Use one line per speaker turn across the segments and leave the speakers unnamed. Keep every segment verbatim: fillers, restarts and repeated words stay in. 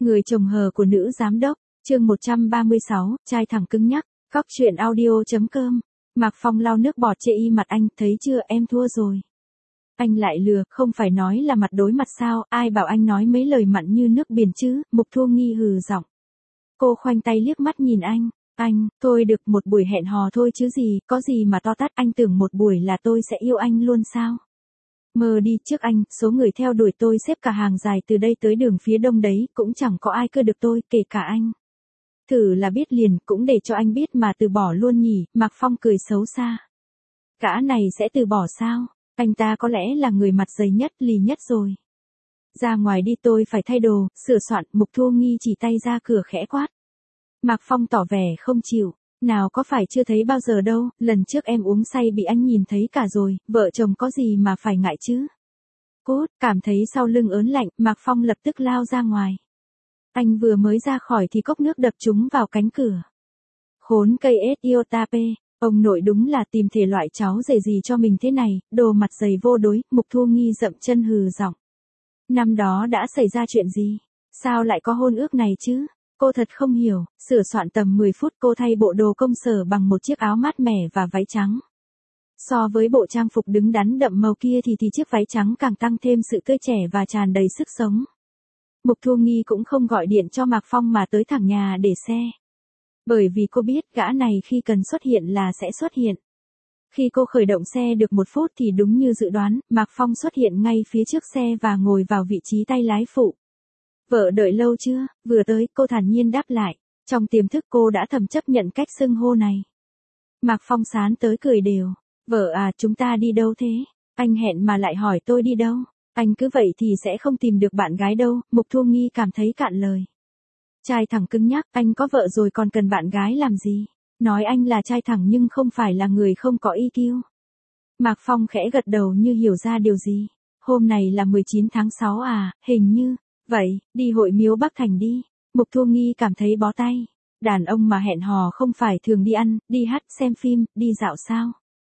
Người chồng hờ của nữ giám đốc, chương một trăm ba mươi sáu, trai thẳng cứng nhắc, góc chuyện audio.com. Mạc Phong lau nước bọt chê y mặt anh, thấy chưa em thua rồi. Anh lại lừa, không phải nói là mặt đối mặt sao, ai bảo anh nói mấy lời mặn như nước biển chứ, Mục Thu Nghi hừ giọng. Cô khoanh tay liếc mắt nhìn anh, anh, thôi được một buổi hẹn hò thôi chứ gì, có gì mà to tát, anh tưởng một buổi là tôi sẽ yêu anh luôn sao. Mơ đi, trước anh, số người theo đuổi tôi xếp cả hàng dài từ đây tới đường phía đông đấy, cũng chẳng có ai cưa được tôi, kể cả anh. Thử là biết liền, cũng để cho anh biết mà từ bỏ luôn nhỉ, Mạc Phong cười xấu xa. Gã này sẽ từ bỏ sao, anh ta có lẽ là người mặt dày nhất, lì nhất rồi. Ra ngoài đi, tôi phải thay đồ, sửa soạn, Mục Thu Nghi chỉ tay ra cửa khẽ quát. Mạc Phong tỏ vẻ không chịu. Nào có phải chưa thấy bao giờ đâu, lần trước em uống say bị anh nhìn thấy cả rồi, vợ chồng có gì mà phải ngại chứ. Cốt, cảm thấy sau lưng ớn lạnh, Mạc Phong lập tức lao ra ngoài. Anh vừa mới ra khỏi thì cốc nước đập trúng vào cánh cửa. Khốn cây ết Iotape, ông nội đúng là tìm thể loại cháu rể gì cho mình thế này, đồ mặt dày vô đối, Mục Thu Nghi dậm chân hừ giọng. Năm đó đã xảy ra chuyện gì? Sao lại có hôn ước này chứ? Cô thật không hiểu, sửa soạn tầm mười phút cô thay bộ đồ công sở bằng một chiếc áo mát mẻ và váy trắng. So với bộ trang phục đứng đắn đậm màu kia thì thì chiếc váy trắng càng tăng thêm sự tươi trẻ và tràn đầy sức sống. Mục Thu Nghi cũng không gọi điện cho Mạc Phong mà tới thẳng nhà để xe. Bởi vì cô biết gã này khi cần xuất hiện là sẽ xuất hiện. Khi cô khởi động xe được một phút thì đúng như dự đoán, Mạc Phong xuất hiện ngay phía trước xe và ngồi vào vị trí tay lái phụ. Vợ đợi lâu chưa? Vừa tới, cô thản nhiên đáp lại. Trong tiềm thức cô đã thầm chấp nhận cách xưng hô này. Mạc Phong sán tới cười đều. Vợ à, chúng ta đi đâu thế? Anh hẹn mà lại hỏi tôi đi đâu? Anh cứ vậy thì sẽ không tìm được bạn gái đâu, Mục Thu Nghi cảm thấy cạn lời. Trai thẳng cứng nhắc, anh có vợ rồi còn cần bạn gái làm gì? Nói anh là trai thẳng nhưng không phải là người không có i kiu. Mạc Phong khẽ gật đầu như hiểu ra điều gì. Hôm này là mười chín tháng sáu à, hình như. Vậy, đi hội miếu Bắc Thành đi. Mục Thu Nghi cảm thấy bó tay. Đàn ông mà hẹn hò không phải thường đi ăn, đi hát, xem phim, đi dạo sao?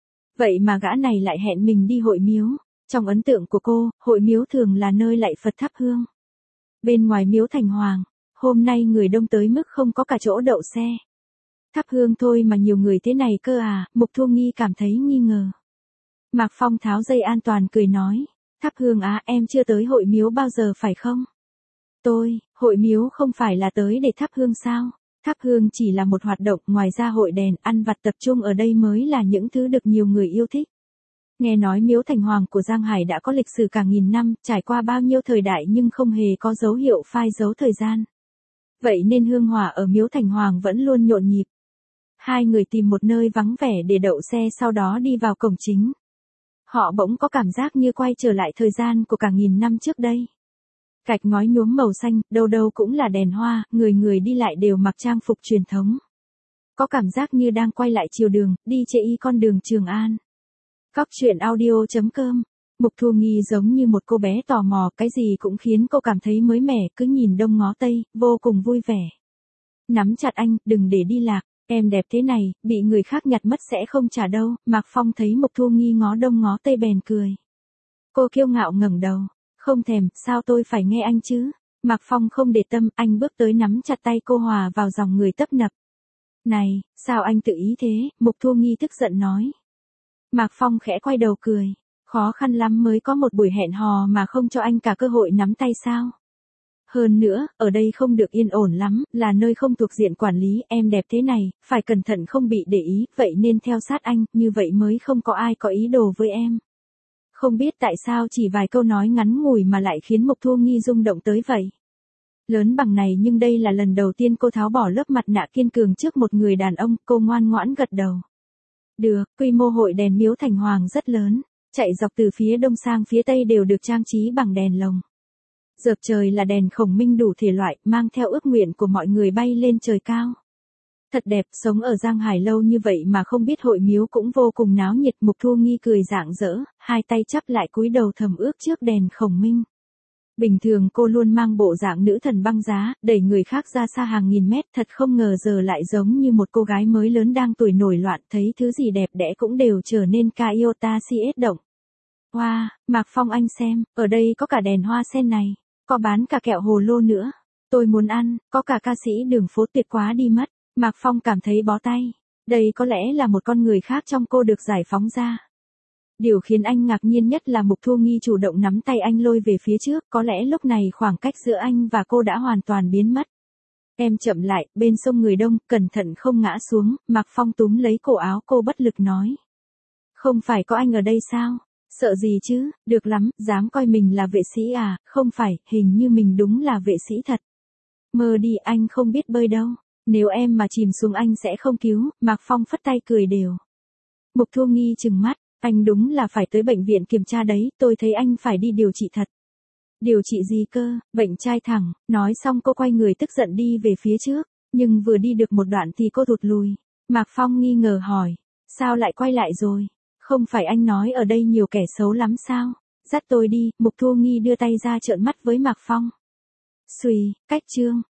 Vậy mà gã này lại hẹn mình đi hội miếu. Trong ấn tượng của cô, hội miếu thường là nơi lạy Phật thắp hương. Bên ngoài miếu Thành Hoàng, hôm nay người đông tới mức không có cả chỗ đậu xe. Thắp hương thôi mà nhiều người thế này cơ à, Mục Thu Nghi cảm thấy nghi ngờ. Mạc Phong tháo dây an toàn cười nói. Thắp hương á, em chưa tới hội miếu bao giờ phải không? Tôi, hội miếu không phải là tới để thắp hương sao? Thắp hương chỉ là một hoạt động, ngoài ra hội đèn, ăn vặt tập trung ở đây mới là những thứ được nhiều người yêu thích. Nghe nói miếu Thành Hoàng của Giang Hải đã có lịch sử cả nghìn năm, trải qua bao nhiêu thời đại nhưng không hề có dấu hiệu phai dấu thời gian. Vậy nên hương hỏa ở miếu Thành Hoàng vẫn luôn nhộn nhịp. Hai người tìm một nơi vắng vẻ để đậu xe sau đó đi vào cổng chính. Họ bỗng có cảm giác như quay trở lại thời gian của cả nghìn năm trước đây. Gạch ngói nhuốm màu xanh, đâu đâu cũng là đèn hoa, người người đi lại đều mặc trang phục truyền thống. Có cảm giác như đang quay lại chiều đường, đi chệ y con đường Trường An. Góc chuyện audio.com. Mục Thu Nghi giống như một cô bé tò mò, cái gì cũng khiến cô cảm thấy mới mẻ, cứ nhìn đông ngó tây, vô cùng vui vẻ. Nắm chặt anh, đừng để đi lạc, em đẹp thế này, bị người khác nhặt mất sẽ không trả đâu. Mạc Phong thấy Mục Thu Nghi ngó đông ngó tây bèn cười. Cô kiêu ngạo ngẩng đầu. Không thèm, sao tôi phải nghe anh chứ? Mạc Phong không để tâm, anh bước tới nắm chặt tay cô hòa vào dòng người tấp nập. Này, sao anh tự ý thế? Mục Thu Nghi tức giận nói. Mạc Phong khẽ quay đầu cười. Khó khăn lắm mới có một buổi hẹn hò mà không cho anh cả cơ hội nắm tay sao? Hơn nữa, ở đây không được yên ổn lắm, là nơi không thuộc diện quản lý, em đẹp thế này, phải cẩn thận không bị để ý, vậy nên theo sát anh, như vậy mới không có ai có ý đồ với em. Không biết tại sao chỉ vài câu nói ngắn ngủi mà lại khiến Mục Thu Nghi rung động tới vậy. Lớn bằng này nhưng đây là lần đầu tiên cô tháo bỏ lớp mặt nạ kiên cường trước một người đàn ông, cô ngoan ngoãn gật đầu. Được, quy mô hội đèn miếu Thành Hoàng rất lớn, chạy dọc từ phía đông sang phía tây đều được trang trí bằng đèn lồng. Dợp trời là đèn khổng minh đủ thể loại, mang theo ước nguyện của mọi người bay lên trời cao. Thật đẹp, sống ở Giang Hải lâu như vậy mà không biết hội miếu cũng vô cùng náo nhiệt. Mục Thu Nghi cười rạng rỡ, hai tay chắp lại cúi đầu thầm ước trước đèn khổng minh. Bình thường cô luôn mang bộ dạng nữ thần băng giá, đẩy người khác ra xa hàng nghìn mét, thật không ngờ giờ lại giống như một cô gái mới lớn đang tuổi nổi loạn, thấy thứ gì đẹp đẽ cũng đều trở nên ca iota si ết động. Wow, Mạc Phong anh xem, ở đây có cả đèn hoa sen này, có bán cả kẹo hồ lô nữa. Tôi muốn ăn, có cả ca sĩ đường phố tuyệt quá đi mất. Mạc Phong cảm thấy bó tay. Đây có lẽ là một con người khác trong cô được giải phóng ra. Điều khiến anh ngạc nhiên nhất là Mục Thu Nghi chủ động nắm tay anh lôi về phía trước, có lẽ lúc này khoảng cách giữa anh và cô đã hoàn toàn biến mất. Em chậm lại, bên sông người đông, cẩn thận không ngã xuống, Mạc Phong túm lấy cổ áo cô bất lực nói. Không phải có anh ở đây sao? Sợ gì chứ, được lắm, dám coi mình là vệ sĩ à, không phải, hình như mình đúng là vệ sĩ thật. Mơ đi, anh không biết bơi đâu. Nếu em mà chìm xuống anh sẽ không cứu, Mạc Phong phất tay cười đều. Mục Thu Nghi trừng mắt, anh đúng là phải tới bệnh viện kiểm tra đấy, tôi thấy anh phải đi điều trị thật. Điều trị gì cơ, bệnh trai thẳng, nói xong cô quay người tức giận đi về phía trước, nhưng vừa đi được một đoạn thì cô thụt lùi. Mạc Phong nghi ngờ hỏi, sao lại quay lại rồi? Không phải anh nói ở đây nhiều kẻ xấu lắm sao? Dắt tôi đi, Mục Thu Nghi đưa tay ra trợn mắt với Mạc Phong. Xùy, cách chương.